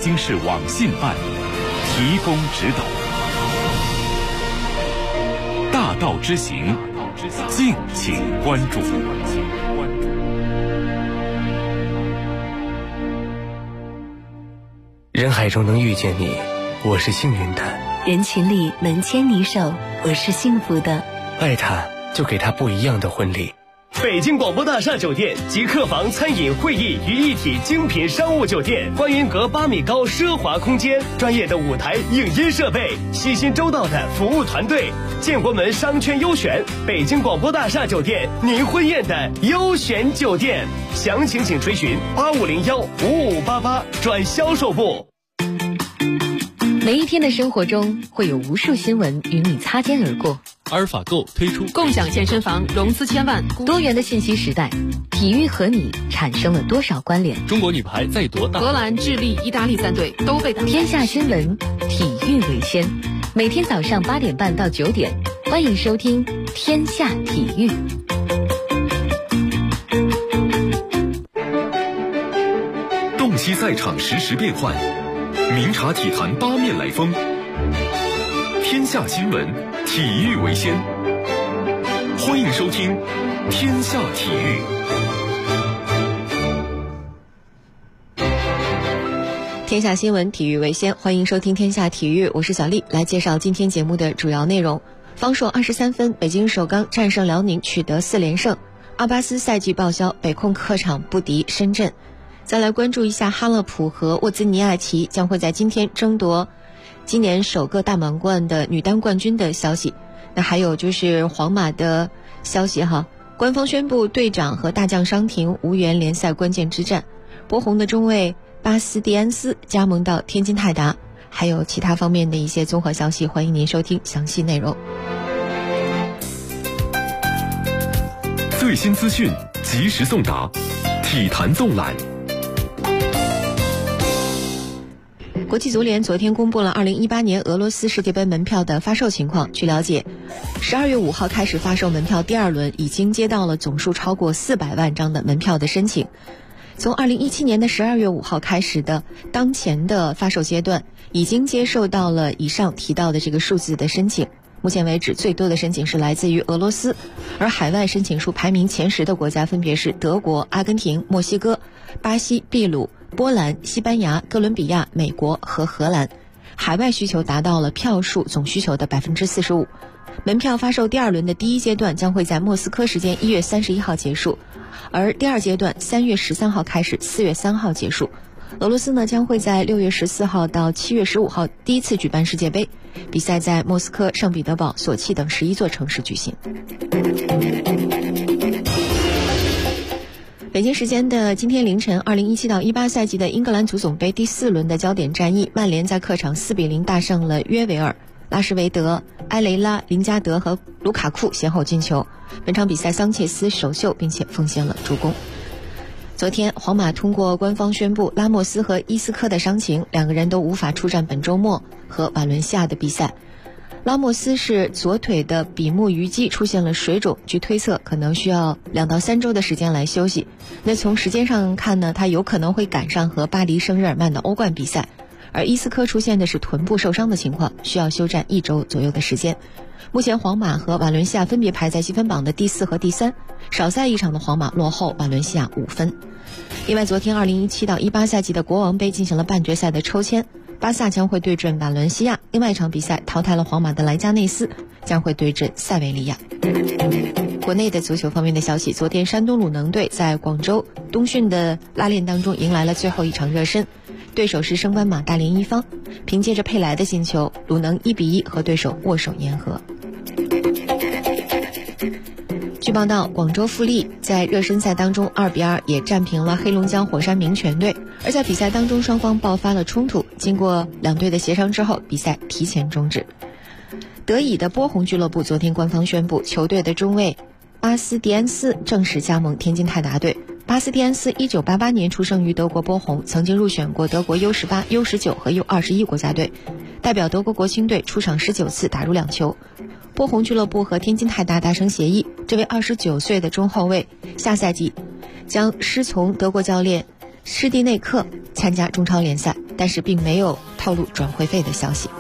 京市网信办提供指导。大道之行，敬请关注。 人海中能遇见你，我是幸运的； 人群里能牵你手，我是幸福的。 爱他，就给他不一样的婚礼。 北京广播大厦酒店集客房、餐饮、会议于一体精品商务酒店，观音阁8米高奢华空间，专业的舞台影音设备，细心周到的服务团队，建国门商圈优选，北京广播大厦酒店，您婚宴的优选酒店。详情请垂询8501-5588转销售部。 每一天的生活中会有无数新闻与你擦肩而过。 阿尔法购推出共享健身房融资千万， 多元的信息时代，体育和你产生了多少关联？ 中国女排再夺大， 荷兰、智利、意大利3队都被打。 天下新闻，体育为先。每天早上8点半到9点，欢迎收听天下体育。 洞悉赛场实时变幻，明察体坛八面来风。天下新闻，体育为先。欢迎收听天下体育。 天下新闻，体育为先。欢迎收听天下体育，我是小丽，来介绍今天节目的主要内容。方硕23分，北京首钢战胜辽宁，取得4连胜。阿巴斯赛季报销，北控客场不敌深圳。再来关注一下哈勒普和沃兹尼亚奇将会在今天争夺今年首个大满贯的女单冠军的消息。那还有就是皇马的消息哈，官方宣布队长和大将伤停，无缘联赛关键之战。波鸿的中卫巴斯蒂安斯加盟到天津泰达，还有其他方面的一些综合消息，欢迎您收听详细内容。 最新资讯及时送达，体坛纵览。 国际足联昨天公布了2018年俄罗斯世界杯门票的发售情况。据了解，12月5号开始发售门票第2轮，已经接到了总数超过400万张的门票的申请。从2017年的12月5号开始的当前的发售阶段，已经接受到了以上提到的这个数字的申请。目前为止，最多的申请是来自于俄罗斯，而海外申请数排名前10的国家分别是德国、阿根廷、墨西哥、巴西、秘鲁、波兰、西班牙、哥伦比亚、美国和荷兰。海外需求达到了票数总需求的 45%。 门票发售第2轮的第一阶段将会在莫斯科时间1月31号结束，而第2阶段3月13号开始，4月3号结束。俄罗斯呢将会在6月14号到7月15号第一次举办世界杯，比赛在莫斯科、圣彼得堡、索契等11座城市举行。北京时间的今天凌晨，2017到18赛季的英格兰足总杯第4轮的焦点战役，曼联在客场4比0大胜了约维尔，拉什维德、埃雷拉、林加德和卢卡库先后进球。本场比赛桑切斯首秀并且奉献了助攻。昨天皇马通过官方宣布，拉莫斯和伊斯科的伤情，2个人都无法出战本周末和瓦伦西亚的比赛。拉莫斯是左腿的比目鱼肌出现了水肿，据推测可能需要2到3周的时间来休息。那从时间上看呢，他有可能会赶上和巴黎圣日耳曼的欧冠比赛。而伊斯科出现的是臀部受伤的情况，需要休战1周左右的时间。目前皇马和瓦伦西亚分别排在积分榜的第4和第3，少赛一场的皇马落后瓦伦西亚5分。另外，昨天2017到18赛季的国王杯进行了半决赛的抽签，巴萨将会对阵瓦伦西亚，另外一场比赛淘汰了皇马的莱加内斯将会对阵塞维利亚。国内的足球方面的消息，昨天山东鲁能队在广州冬训的拉练当中迎来了最后一场热身，对手是升班马大连一方，凭借着佩莱的进球，鲁能1比1和对手握手言和。据报道，广州富力在热身赛当中2比2也战平了黑龙江火山民权队，而在比赛当中双方爆发了冲突，经过2队的协商之后，比赛提前终止。德乙的波鸿俱乐部昨天官方宣布，球队的中卫巴斯蒂安斯正式加盟天津泰达队。巴斯蒂安斯1988年出生于德国波鸿，曾经入选过德国 U18、U19 和 U21 国家队，代表德国国青队出场19次，打入2球。波鸿俱乐部和天津泰达达成协议，这位29岁的中后卫下赛季将师从德国教练施蒂内克参加中超联赛，但是并没有透露转会费的消息。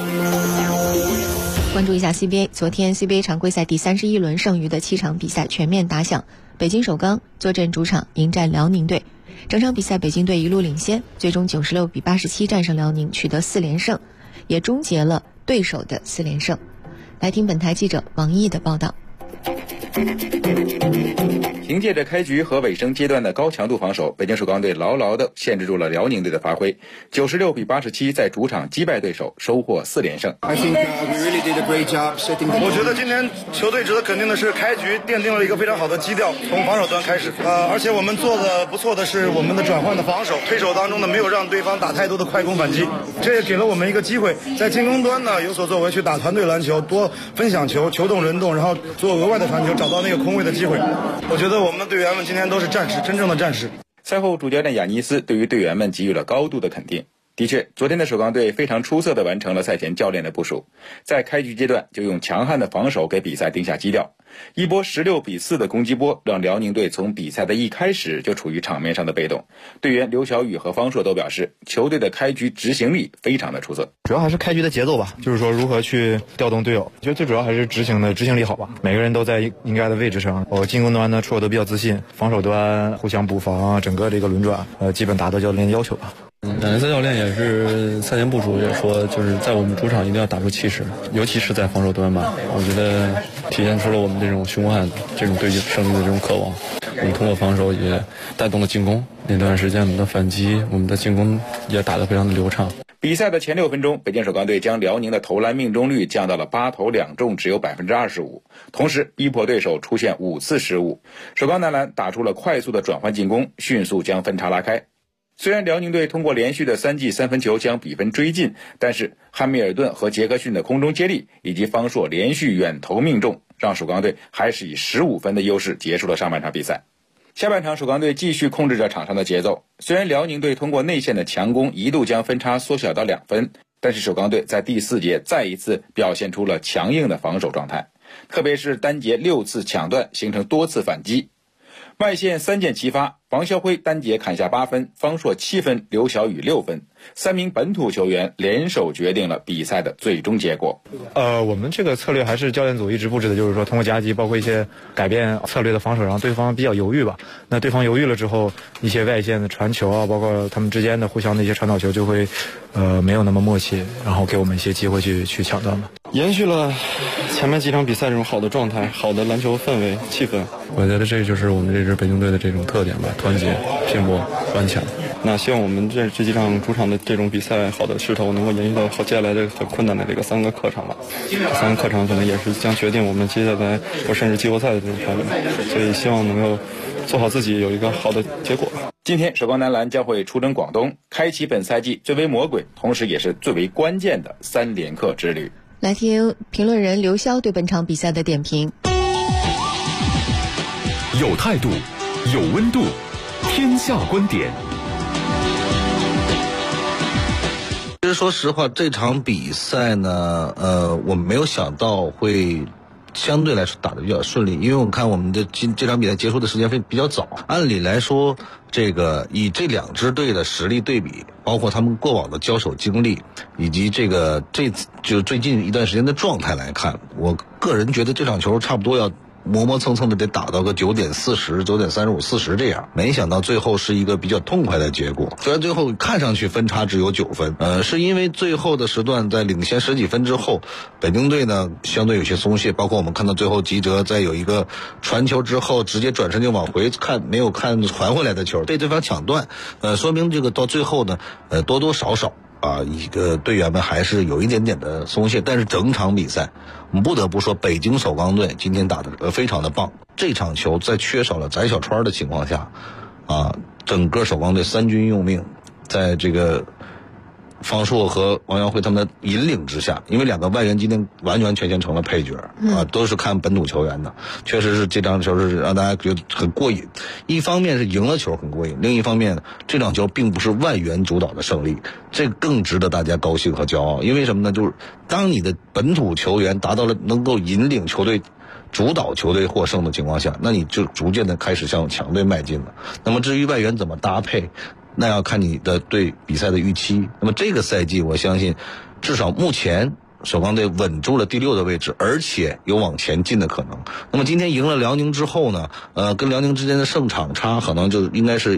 关注一下 CBA， 昨天 CBA 常规赛第31轮剩余的7场比赛全面打响，北京首钢坐镇主场迎战辽宁队，整场比赛北京队一路领先，最终96比87战胜辽宁，取得4连胜，也终结了对手的4连胜。来听本台记者王毅的报道。 凭借着开局和尾声阶段的高强度防守，北京首钢队牢牢地限制住了辽宁队的发挥，96比87在主场击败对手，收获4连胜。 我觉得今天球队值得肯定的是，开局奠定了一个非常好的基调，从防守端开始，而且我们做的不错的是我们的转换的防守，推手当中呢没有让对方打太多的快攻反击，这也给了我们一个机会，在进攻端呢有所作为，去打团队篮球，多分享球，球动人动，然后做额外的传球，找到那个空位的机会。我觉得我们的队员们今天都是战士，真正的战士。 赛后主教练亚尼斯对于队员们给予了高度的肯定。的确，昨天的首钢队非常出色地完成了赛前教练的部署，在开局阶段就用强悍的防守给比赛定下基调。一波16比4的攻击波让辽宁队从比赛的一开始就处于场面上的被动。队员刘晓宇和方硕都表示，球队的开局执行力非常的出色。 主要还是开局的节奏吧，就是说如何去调动队友，我觉得最主要还是执行力好吧，每个人都在应该的位置上。进攻端呢出手都比较自信，防守端互相补防，整个这个轮转基本达到教练的要求吧。 亚尼斯教练也是赛前部署也说，就是在我们主场一定要打出气势，尤其是在防守端吧，我觉得体现出了我们这种凶悍，这种对胜利的这种渴望。我们通过防守也带动了进攻，那段时间我们的反击，我们的进攻也打得非常的流畅。 比赛的前6分钟，北京首钢队将辽宁的投篮命中率降到了8投2中，只有 25%， 同时逼迫对手出现5次失误。首钢男篮打出了快速的转换进攻，迅速将分差拉开。虽然辽宁队通过连续的3记3分球将比分追进，但是汉密尔顿和杰克逊的空中接力以及方硕连续远投命中，让首钢队还是以15分的优势结束了上半场比赛。下半场首钢队继续控制着场上的节奏，虽然辽宁队通过内线的强攻一度将分差缩小到2分，但是首钢队在第4节再一次表现出了强硬的防守状态，特别是单节6次抢断形成多次反击。外线3箭齐发，王霄辉单节砍下8分，方硕7分，刘晓宇6分，3名本土球员联手决定了比赛的最终结果。 我们这个策略还是教练组一直布置的，就是说通过夹击，包括一些改变策略的防守，让对方比较犹豫吧。那对方犹豫了之后，一些外线的传球啊，包括他们之间的互相的一些传导球就会没有那么默契，然后给我们一些机会去抢断嘛。 延续了前面几场比赛这种好的状态，好的篮球氛围气氛，我觉得这就是我们这支北京队的这种特点吧，团结、拼搏、顽强。那希望我们这几场主场的这种比赛好的势头能够延续到接下来的很困难的这个3个客场吧。3个客场可能也是将决定我们接下来或甚至季后赛的这种排名，所以希望能够做好自己，有一个好的结果。 今天首钢男篮将会出征广东，开启本赛季最为魔鬼，同时也是最为关键的3连客之旅。 来听评论人刘潇对本场比赛的点评。 有态度，有温度，天下观点。 其实说实话，这场比赛呢，我们没有想到会相对来说打得比较顺利，因为我看我们的这场比赛结束的时间比较早。按理来说，这个以这2支队的实力对比，包括他们过往的交手经历，以及就最近一段时间的状态来看，我个人觉得这场球差不多要磨磨蹭蹭的得打到个9点40、9点35、40这样，没想到最后是一个比较痛快的结果。虽然最后看上去分差只有9分，是因为最后的时段在领先10几分之后，北京队呢相对有些松懈，包括我们看到最后吉哲在有一个传球之后直接转身就往回看，没有看传回来的球被对方抢断，说明这个到最后呢，多多少少一个队员们还是有一点点的松懈，但是整场比赛我们不得不说北京首钢队今天打得非常的棒。这场球在缺少了翟小川的情况下整个首钢队3军用命，在这个方硕和王耀辉他们的引领之下，因为两个外援今天完完全全成了配角都是看本土球员的，确实是这场球是让大家觉得很过瘾。一方面是赢了球很过瘾，另一方面这场球并不是外援主导的胜利，这更值得大家高兴和骄傲。因为什么呢？就是当你的本土球员达到了能够引领球队、主导球队获胜的情况下，那你就逐渐的开始向强队迈进了。那么至于外援怎么搭配，那要看你的对比赛的预期。那么这个赛季我相信至少目前首钢队稳住了第6的位置，而且有往前进的可能。那么今天赢了辽宁之后呢，跟辽宁之间的胜场差可能就应该是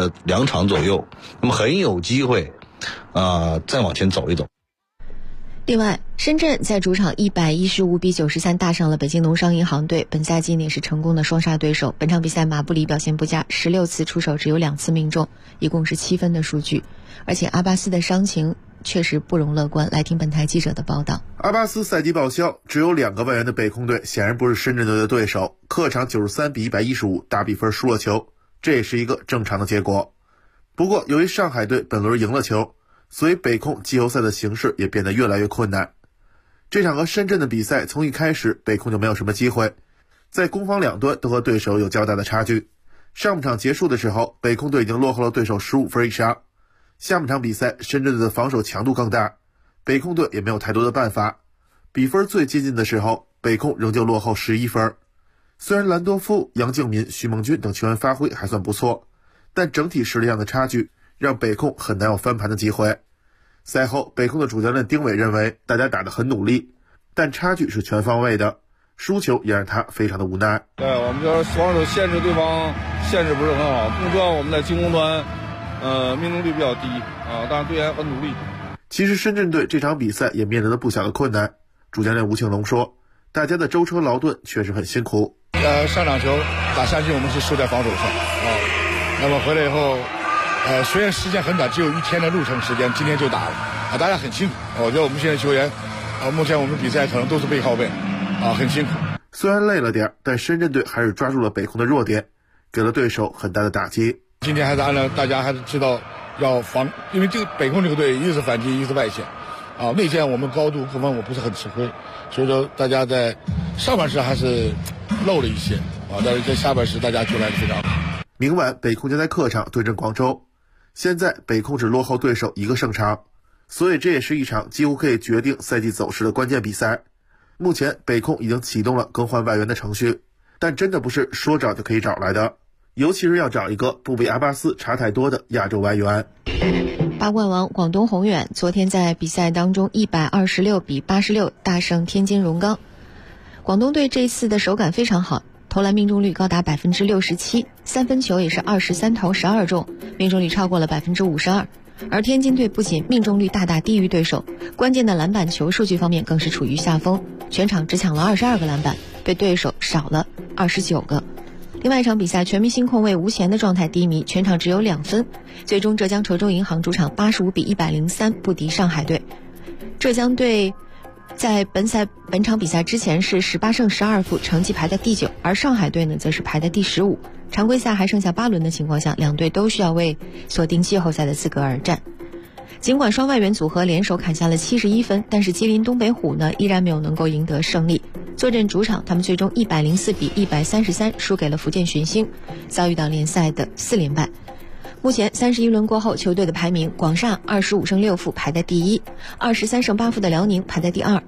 2场左右，那么很有机会再往前走一走。 另外，深圳在主场115比93大胜了北京农商银行队，本赛季也是成功的双杀对手。本场比赛马布里表现不佳，16次出手只有2次命中，一共是7分的数据。而且阿巴斯的伤情确实不容乐观，来听本台记者的报道。 阿巴斯赛季报销，只有2个外援的北控队显然不是深圳队的对手，客场93比115大比分输了球，这也是一个正常的结果。不过由于上海队本轮赢了球，所以北控季后赛的形势也变得越来越困难。这场和深圳的比赛从一开始北控就没有什么机会，在攻防两端都和对手有较大的差距。上半场结束的时候，北控队已经落后了对手15分以上。下半场比赛深圳队的防守强度更大，北控队也没有太多的办法。比分最接近的时候，北控仍旧落后11分。虽然兰多夫、杨敬民、徐梦军等球员发挥还算不错，但整体实力上的差距让北控很难有翻盘的机会。赛后，北控的主教练丁伟认为大家打得很努力，但差距是全方位的，输球也让他非常的无奈。 对，我们就是防守限制对方限制不是很好，更主要我们在进攻端命中率比较低当然队员很努力。 其实深圳队这场比赛也面临了不小的困难，主教练吴庆龙说，大家的舟车劳顿确实很辛苦。 上场球打山西我们是输在防守上那么回来以后虽然时间很短，只有1天的路程时间，今天就打了大家很辛苦。我觉得我们现在球员目前我们比赛可能都是背靠背很辛苦。 虽然累了点，但深圳队还是抓住了北控的弱点，给了对手很大的打击。 今天还是按照大家还是知道要防，因为这个北控这个队一个是反击，一个是外线内线我们高度各方面我不是很吃亏，所以说大家在上半时还是漏了一些但是在下半时大家球来得非常好。 明晚北控将在客场对阵广州，现在北控只落后对手1个胜场，所以这也是一场几乎可以决定赛季走势的关键比赛。目前北控已经启动了更换外援的程序，但真的不是说找就可以找来的，尤其是要找一个不比阿巴斯差太多的亚洲外援。 八冠王广东宏远昨天在比赛当中126比86大胜天津荣钢。广东队这次的手感非常好，投篮命中率高达 67%， 三分球也是23投12中，命中率超过了 52%。而天津队不仅命中率大大低于对手，关键的篮板球数据方面更是处于下风，全场只抢了22个篮板，被对手少了29个。另外一场比赛，全明星控卫吴前的状态低迷，全场只有2分，最终浙江稠州银行主场85比103不敌上海队。浙江队在本场比赛之前是18胜12负，成绩排在第9，而上海队呢则是排在第15。常规赛还剩下8轮的情况下，两队都需要为锁定季后赛的资格而战。尽管双外援组合联手砍下了71分，但是吉林东北虎呢依然没有能够赢得胜利。坐镇主场，他们最终104比133输给了福建寻星，遭遇到联赛的4连败。目前31轮过后，球队的排名，广厦25胜6负排在第1 ，23胜8负的辽宁排在第2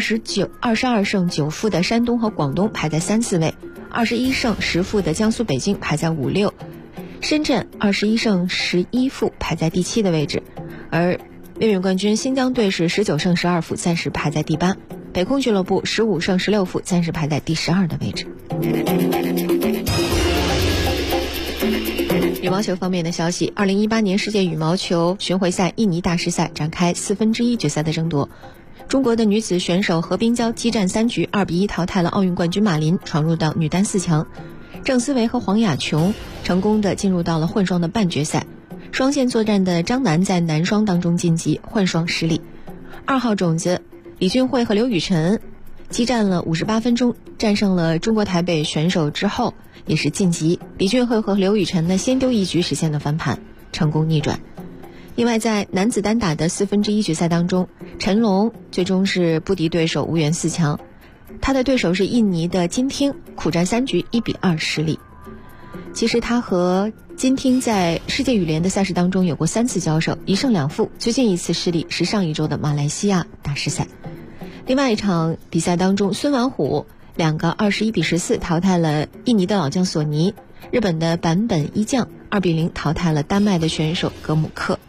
，22胜9负的山东和广东排在3、4位，21胜10负的江苏北京排在5、6，深圳21胜11负排在第7的位置，而卫冕冠军新疆队是19胜12负，暂时排在第8，北控俱乐部15胜16负，暂时排在第12的位置。羽毛球方面的消息，2018年世界羽毛球巡回赛印尼大师赛展开1/4决赛的争夺。中国的女子选手何冰娇激战3局2比1淘汰了奥运冠军马林，闯入到女单4强。郑思维和黄雅琼成功的进入到了混双的半决赛。双线作战的张楠在男双当中晋级，混双失利。2号种子李俊慧和刘雨辰激战了58分钟，战胜了中国台北选手之后也是晋级。李俊慧和刘雨辰呢先丢1局实现了翻盘，成功逆转。 另外，在男子单打的1/4决赛当中，陈龙最终是不敌对手，无缘4强。他的对手是印尼的金汀，苦战3局1比2失利。其实他和金汀在世界羽联的赛事当中有过3次交手，1胜2负，最近一次失利是上一周的马来西亚大师赛。另外一场比赛当中，孙完虎2个21比14淘汰了印尼的老将索尼，日本的坂本一将2比0淘汰了丹麦的选手格姆克。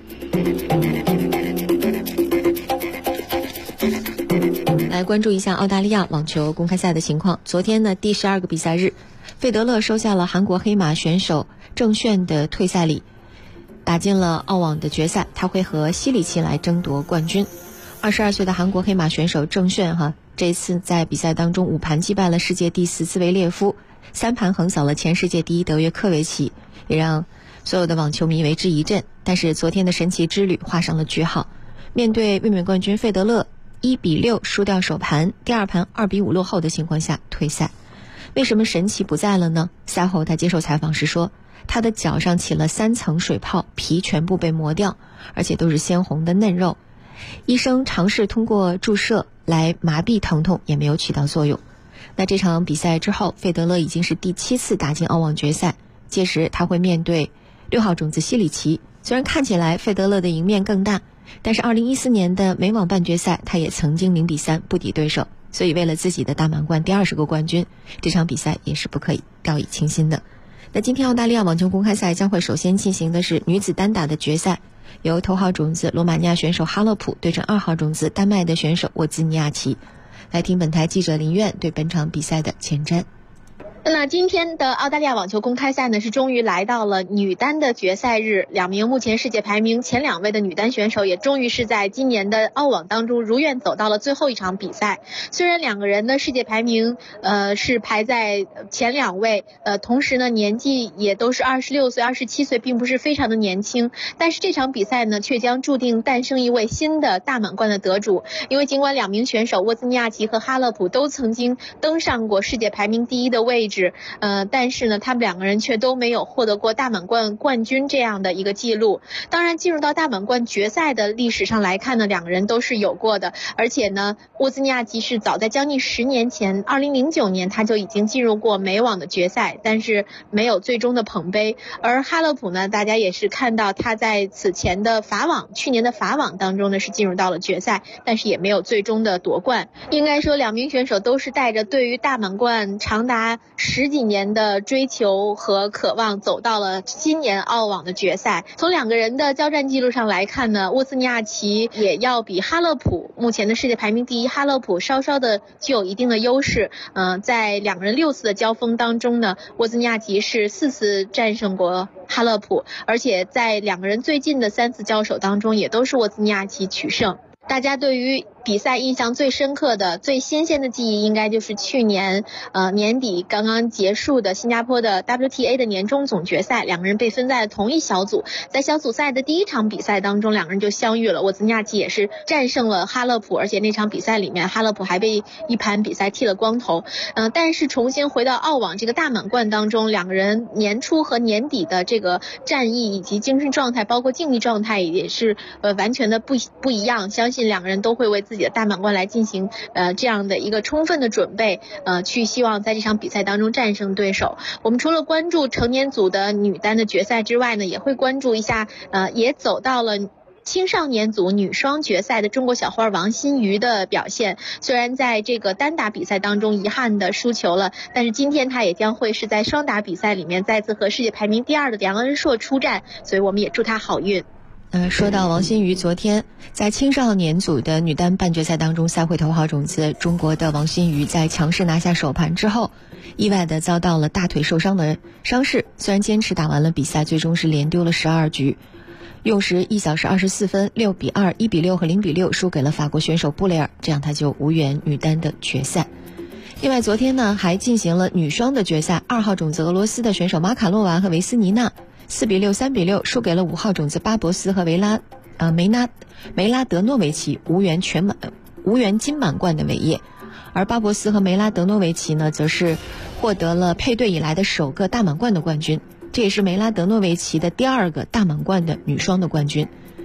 来关注一下澳大利亚网球公开赛的情况。昨天呢，第12个比赛日，费德勒收下了韩国黑马选手郑炫的退赛礼，打进了澳网的决赛，他会和西里奇来争夺冠军。22岁的韩国黑马选手郑炫这次在比赛当中5盘击败了世界第4兹维列夫，3盘横扫了前世界第1德约科维奇，也让所有的网球迷为之一振。但是昨天的神奇之旅画上了句号，面对卫冕冠军费德勒1比6输掉首盘，第2盘2比5落后的情况下退赛。为什么神奇不在了呢？赛后他接受采访时说，他的脚上起了3层水泡，皮全部被磨掉，而且都是鲜红的嫩肉。医生尝试通过注射来麻痹疼痛，也没有起到作用。那这场比赛之后，费德勒已经是第7次打进澳网决赛，届时他会面对6号种子西里奇。虽然看起来费德勒的赢面更大，但是2014年的美网半决赛他也曾经0比3不敌对手，所以为了自己的大满贯第20个冠军，这场比赛也是不可以掉以轻心的。那今天澳大利亚网球公开赛将会首先进行的是女子单打的决赛，由头号种子罗马尼亚选手哈勒普对阵2号种子丹麦的选手沃兹尼亚奇。来听本台记者林苑对本场比赛的前瞻。 那今天的澳大利亚网球公开赛呢，是终于来到了女单的决赛日，2名目前世界排名前2位的女单选手也终于是在今年的澳网当中如愿走到了最后一场比赛。虽然2个人的世界排名是排在前2位，同时呢年纪也都是26岁、27岁，并不是非常的年轻，但是这场比赛呢却将注定诞生一位新的大满贯的得主。因为尽管2名选手沃兹尼亚奇和哈勒普都曾经登上过世界排名第1的位置，但是呢他们2个人却都没有获得过大满贯冠军这样的一个记录。当然进入到大满贯决赛的历史上来看呢，2个人都是有过的，而且呢沃兹尼亚奇是早在将近10年前2009年他就已经进入过美网的决赛，但是没有最终的捧杯。而哈勒普呢，大家也是看到他在此前的去年的法网当中呢是进入到了决赛，但是也没有最终的夺冠。应该说2名选手都是带着对于大满贯长达10几年的追求和渴望走到了今年澳网的决赛。从2个人的交战记录上来看呢，沃兹尼亚奇也要比哈勒普目前的世界排名第1哈勒普稍稍的具有一定的优势。在2个人6次的交锋当中呢，沃兹尼亚奇是4次战胜过哈勒普，而且在2个人最近的3次交手当中也都是沃兹尼亚奇取胜。大家对于比赛印象最深刻的、最新鲜的记忆，应该就是去年年底刚刚结束的新加坡的 WTA 的年终总决赛，2个人被分在了同一小组。在小组赛的第1场比赛当中，2个人就相遇了，沃兹尼亚奇也是战胜了哈勒普，而且那场比赛里面哈勒普还被1盘比赛剃了光头。但是重新回到澳网这个大满贯当中，2个人年初和年底的这个战役以及精神状态包括竞技状态也是完全的不一样，相信2个人都会为自己的大满贯来进行这样的一个充分的准备，去希望在这场比赛当中战胜对手。我们除了关注成年组的女单的决赛之外呢，也会关注一下也走到了青少年组女双决赛的中国小花王欣瑜的表现。虽然在这个单打比赛当中遗憾的输球了，但是今天她也将会是在双打比赛里面再次和世界排名第2的梁恩硕出战，所以我们也祝她好运。 说到王欣瑜，昨天在青少年组的女单半决赛当中，赛会头号种子中国的王欣瑜在强势拿下首盘之后，意外的遭到了大腿受伤的伤势，虽然坚持打完了比赛，最终是连丢了12局，用时1小时24分，6比2、1比6和0比6输给了法国选手布雷尔，这样他就无缘女单的决赛。另外昨天呢还进行了女双的决赛，2号种子俄罗斯的选手马卡洛娃和维斯尼娜4比6、3比6输给了5号种子巴博斯和梅拉德诺维奇，无缘金满贯的伟业。而巴博斯和梅拉德诺维奇呢，则是获得了配对以来的首个大满贯的冠军，这也是梅拉德诺维奇的第2个大满贯的女双的冠军。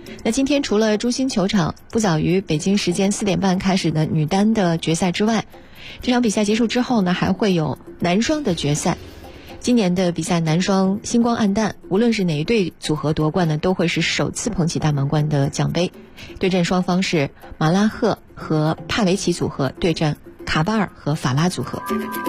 那今天除了珠心球场不早于北京时间4点半开始的女单的决赛之外，这场比赛结束之后呢，还会有男双的决赛。今年的比赛男双星光黯淡，无论是哪一对组合夺冠呢，都会是首次捧起大满贯的奖杯。对阵双方是马拉赫和帕维奇组合对阵卡巴尔和法拉组合。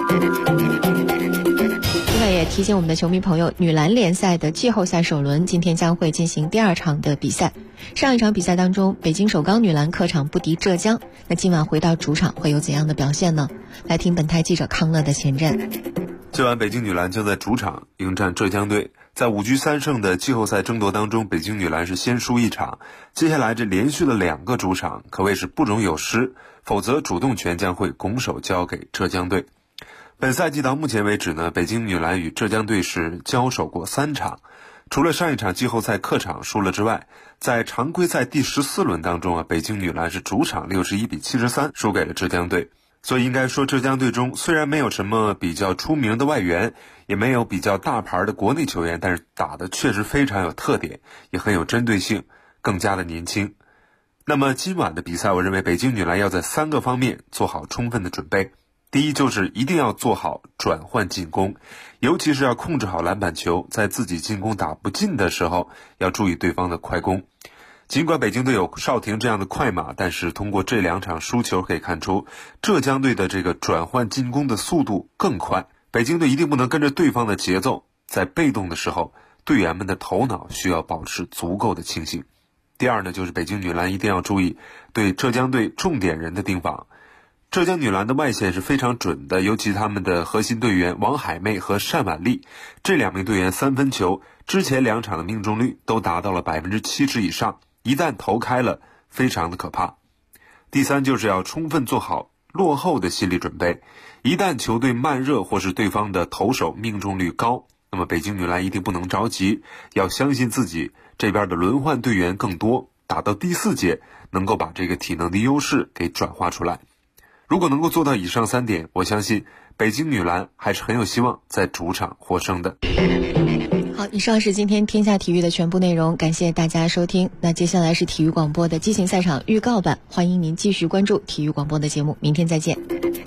另外也提醒我们的球迷朋友，女篮联赛的季后赛首轮今天将会进行第2场的比赛。上一场比赛当中，北京首钢女篮客场不敌浙江，那今晚回到主场会有怎样的表现呢？来听本台记者康乐的前瞻。 今晚北京女篮将在主场迎战浙江队。在5局3胜的季后赛争夺当中，北京女篮是先输1场，接下来这连续了2个主场，可谓是不容有失，否则主动权将会拱手交给浙江队。本赛季到目前为止呢，北京女篮与浙江队是交手过3场，除了上一场季后赛客场输了之外，在常规赛第14轮当中北京女篮是主场61-73输给了浙江队。所以应该说，浙江队中虽然没有什么比较出名的外援，也没有比较大牌的国内球员，但是打得确实非常有特点，也很有针对性，更加的年轻。那么今晚的比赛，我认为北京女篮要在3个方面做好充分的准备。第一，就是一定要做好转换进攻，尤其是要控制好篮板球，在自己进攻打不进的时候，要注意对方的快攻。尽管北京队有邵婷这样的快马，但是通过这2场输球可以看出，浙江队的这个转换进攻的速度更快。北京队一定不能跟着对方的节奏，在被动的时候，队员们的头脑需要保持足够的清醒。第二呢，就是北京女篮一定要注意对浙江队重点人的盯防。浙江女篮的外线是非常准的，尤其他们的核心队员王海妹和单婉丽这2名队员3分球之前2场的命中率都达到了70%以上，一旦投开了，非常的可怕。第三，就是要充分做好落后的心理准备，一旦球队慢热或是对方的投手命中率高，那么北京女篮一定不能着急，要相信自己这边的轮换队员更多，打到第4节能够把这个体能的优势给转化出来。如果能够做到以上3点，我相信北京女篮还是很有希望在主场获胜的。 好，以上是今天天下体育的全部内容，感谢大家收听。那接下来是体育广播的激情赛场预告版，欢迎您继续关注体育广播的节目，明天再见。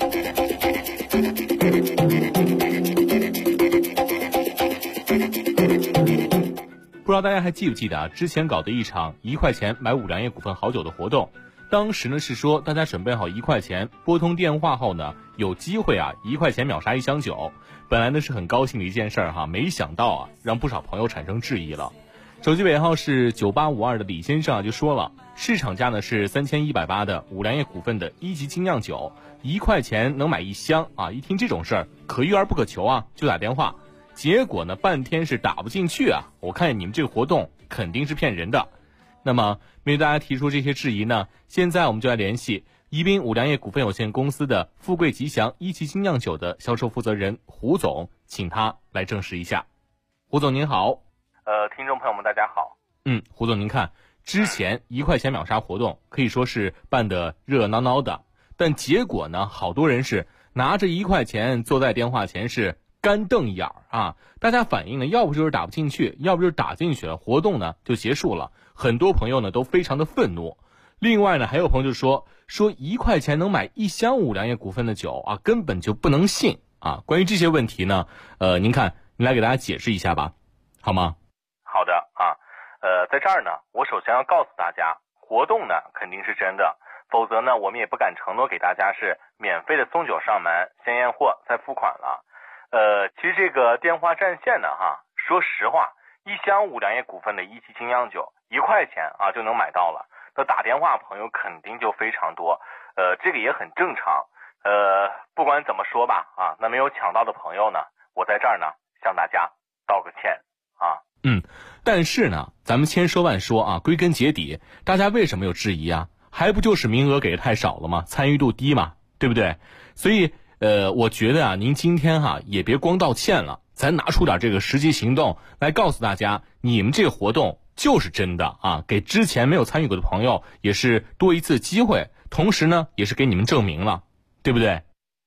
不知道大家还记不记得之前搞的一场1块钱买5粮液股份好酒的活动，当时呢是说大家准备好1块钱，拨通电话后呢，有机会1块钱秒杀1箱酒。本来呢是很高兴的一件事没想到让不少朋友产生质疑了。手机尾号是9852的李先生就说了，市场价呢是3180的5粮液股份的1级精酿酒，1块钱能买1箱一听这种事儿，可遇而不可求就打电话。结果呢半天是打不进去我看你们这个活动肯定是骗人的。那么面对大家提出这些质疑呢，现在我们就来联系宜宾5粮液股份有限公司的富贵吉祥1级精酿酒的销售负责人胡总，请他来证实一下。胡总您好。 听众朋友们大家好。 胡总您看，之前1块钱秒杀活动可以说是办得热热闹闹的，但结果呢，好多人是拿着1块钱坐在电话前是干瞪眼大家反映呢，要不就是打不进去，要不就是打进去了，活动呢就结束了。很多朋友呢都非常的愤怒。另外呢，还有朋友就说1块钱能买1箱5粮液股份的酒根本就不能信关于这些问题呢，您看，您来给大家解释一下吧，好吗？ 好的在这儿呢，我首先要告诉大家，活动呢肯定是真的，否则呢我们也不敢承诺给大家是免费的送酒上门，先验货再付款了。其实这个电话占线呢说实话，1箱5粮液股份的1级精酿酒1块钱就能买到了，那打电话朋友肯定就非常多，这个也很正常。不管怎么说吧那没有抢到的朋友呢，我在这儿呢向大家道个歉但是呢，咱们千说万说归根结底，大家为什么有质疑还不就是名额给的太少了吗？参与度低嘛，对不对？所以我觉得您今天也别光道歉了，咱拿出点这个实际行动来告诉大家，你们这个活动就是真的给之前没有参与过的朋友也是多一次机会，同时呢也是给你们证明了，对不对？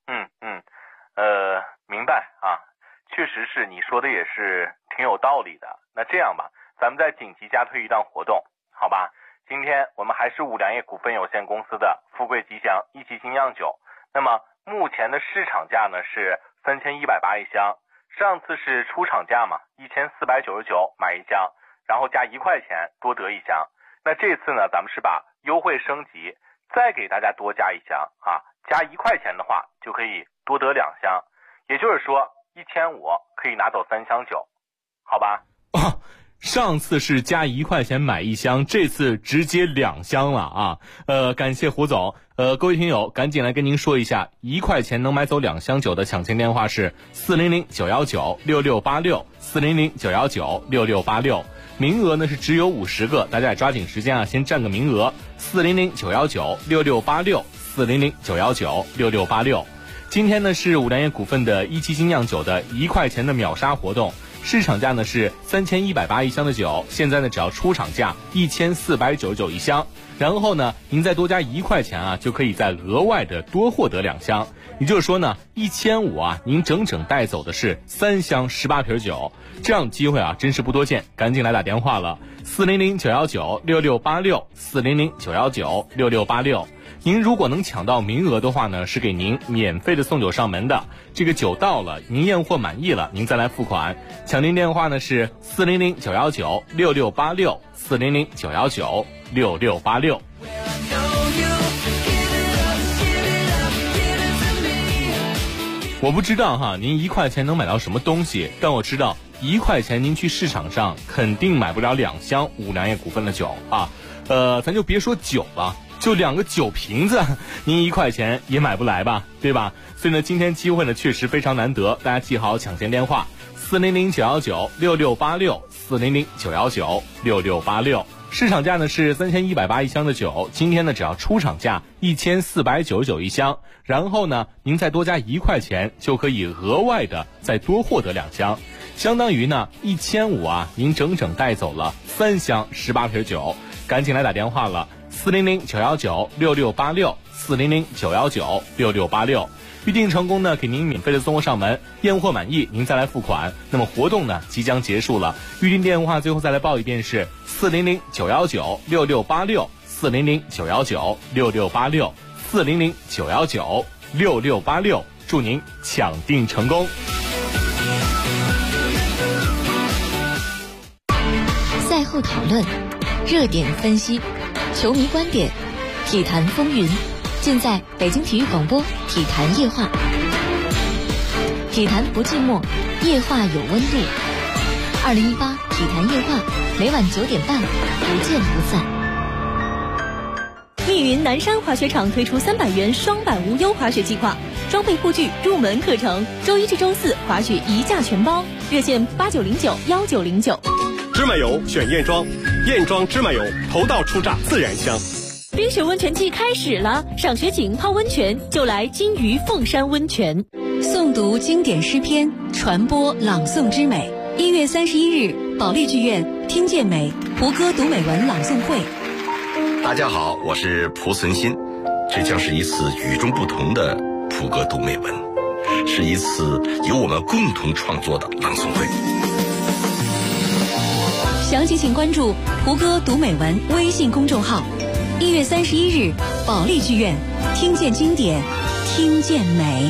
明白确实是你说的也是挺有道理的。那这样吧，咱们再紧急加推一档活动好吧？今天我们还是五粮液股份有限公司的富贵吉祥一期精酿酒，那么目前的市场价呢是3180一箱，上次是出厂价嘛，1499买一箱，然后加1块钱多得一箱。那这次呢，咱们是把优惠升级，再给大家多加一箱啊，加1块钱的话就可以多得2箱，也就是说1500可以拿走3箱酒，好吧？ 哦，上次是加1块钱买一箱，这次直接2箱了啊！感谢胡总。各位听友，赶紧来跟您说一下，1块钱能买走2箱酒的抢签电话是400-919-6686，400-919-6686。名额呢是只有50个，大家也抓紧时间啊，先占个名额。400-919-6686，400-919-6686。今天呢是五粮液股份的一期精酿酒的1块钱的秒杀活动，市场价呢是3180一箱的酒，现在呢只要出厂价1499一箱，然后呢您再多加1块钱啊，就可以再额外的多获得2箱。也就是说呢，1500啊，您整整带走的是3箱18瓶酒，这样的机会啊真是不多见，赶紧来打电话了，400-919-6686，400-919-6686。您如果能抢到名额的话呢，是给您免费的送酒上门的。这个酒到了，您验货满意了，您再来付款。抢订电话呢是400-919-6686，400-919-6686。我不知道哈，您1块钱能买到什么东西，但我知道1块钱您去市场上肯定买不了2箱五粮液股份的酒啊。咱就别说酒了，就2个酒瓶子，您1块钱也买不来吧，对吧？所以呢，今天机会呢确实非常难得，大家记好抢先电话：400-919-6686，400-919-6686。市场价呢是3180一箱的酒，今天呢只要出厂价1499一箱，然后呢您再多加1块钱，就可以额外的再多获得2箱，相当于呢1500啊，您整整带走了3箱18瓶酒。赶紧来打电话了，400-919-6686，400-919-6686。预定成功呢，给您免费的送货上门，验货满意您再来付款。那么活动呢即将结束了，预定电话最后再来报一遍是400-919-6686，400-919-6686，400-919-6686。祝您抢订成功。 赛后讨论，热点分析，球迷观点，体坛风云，尽在北京体育广播体坛夜话。体坛不寂寞，夜话有温度。2018体坛夜话，每晚9点半，不见不散。 密云南山滑雪场推出300元双板无忧滑雪计划，装备护具、入门课程，周一至周四滑雪一价全包，热线8909-1909。 芝麻油选燕庄，燕庄芝麻油，头道初榨自然香。 冰雪温泉季开始了，赏雪景泡温泉就来金鱼凤山温泉。 诵读经典诗篇，传播朗诵之美。1月31日，保利剧院听见美胡歌读美文朗诵会。 大家好，我是蒲存昕，这将是一次与众不同的胡歌读美文，是一次由我们共同创作的朗诵会。 详情请关注胡歌读美文微信公众号。1月31日，保利剧院，听见经典，听见美。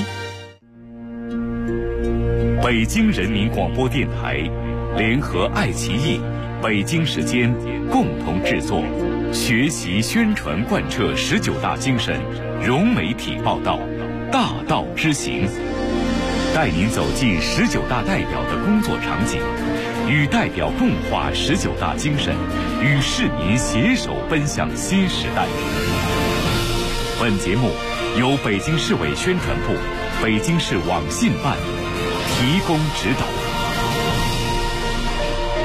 北京人民广播电台联合爱奇艺、北京时间共同制作，学习宣传贯彻19大精神，融媒体报道，大道之行，带您走进19大代表的工作场景，与代表共话19大精神，与市民携手奔向新时代。本节目由北京市委宣传部、北京市网信办提供指导。